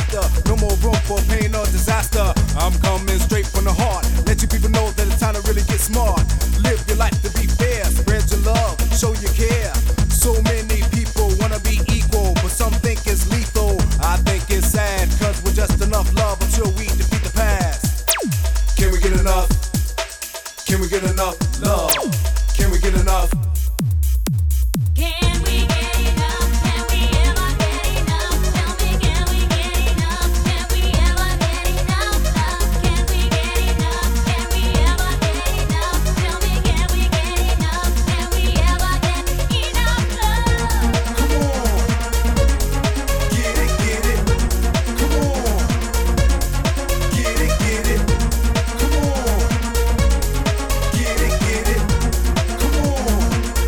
laughter. No more room for pain or disaster. I'm coming straight from the heart. Let you people know that it's time to really get smart. Live your life to be fair. Spread your love, show you care. So many people wanna be equal, but some think it's lethal. I think it's sad, cause we're just enough love until we defeat the past. Can we get enough? Can we get enough love? Can we get enough? Can we get enough? Can we ever get enough? Tell me, can we get enough? Can we ever get enough love? Can we get enough? Can we ever get enough? Tell me, can we get enough? Can we ever get enough love? Come on, get it, get it. Come on, get it, get it. Come on, get it, get it. Come on.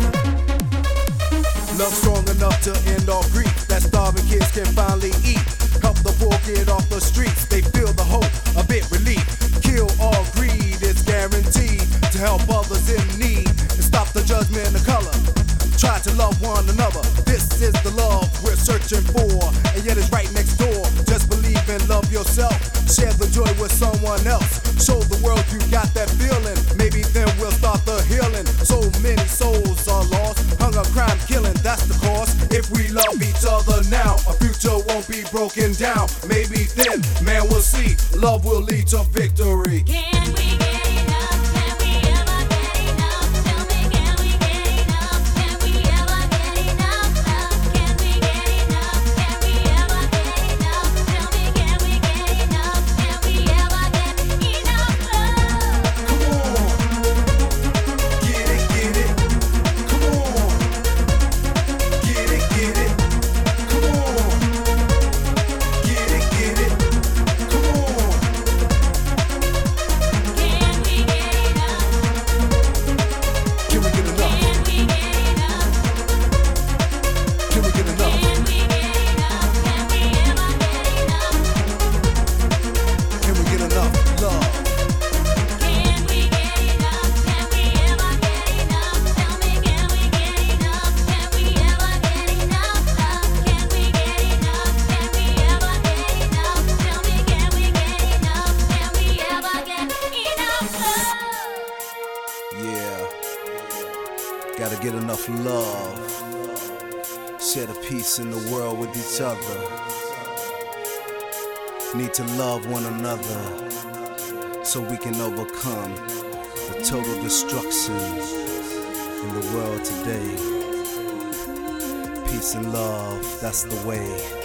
Love strong enough to end all grief, that starving kids can finally eat. Help the poor get off the streets, they feel the hope, a bit relief. Kill all greed, it's guaranteed to help others in need and stop the judgment of color. Try to love one another, this is the love we're searching for, and yet it's right next door. Just believe and love yourself, share the joy with someone else. Show the world you got that feeling, maybe then we'll start the healing. So many souls are lost, hunger, crime, killing, that's the cause. If we love each other now, our future won't be broken down. Maybe then, man, we'll see, love will lead to victory. Can we get enough? Can we ever get enough? Tell me, can we get enough? Can we ever get enough love? Can we get enough? Can we ever get enough? Tell me, can we get enough? Can we ever get enough love? Come on, get it, get it. Come on, get it, get it. Come on, get it, get it. Come on. Can we get enough? Can we get enough? Can we get enough? Can we get enough? Can we get enough? Can we ever get enough? Can we get enough love? Can we get enough? Can we ever get enough? Tell me, can we get enough? Can we ever get enough love? Can we get enough? Can we ever get enough? Tell me, can we get enough? Can we ever get enough love? Yeah, gotta get enough love. Share the peace in the world with each other. Need to love one another so we can overcome the total destruction in the world today. Peace and love, that's the way.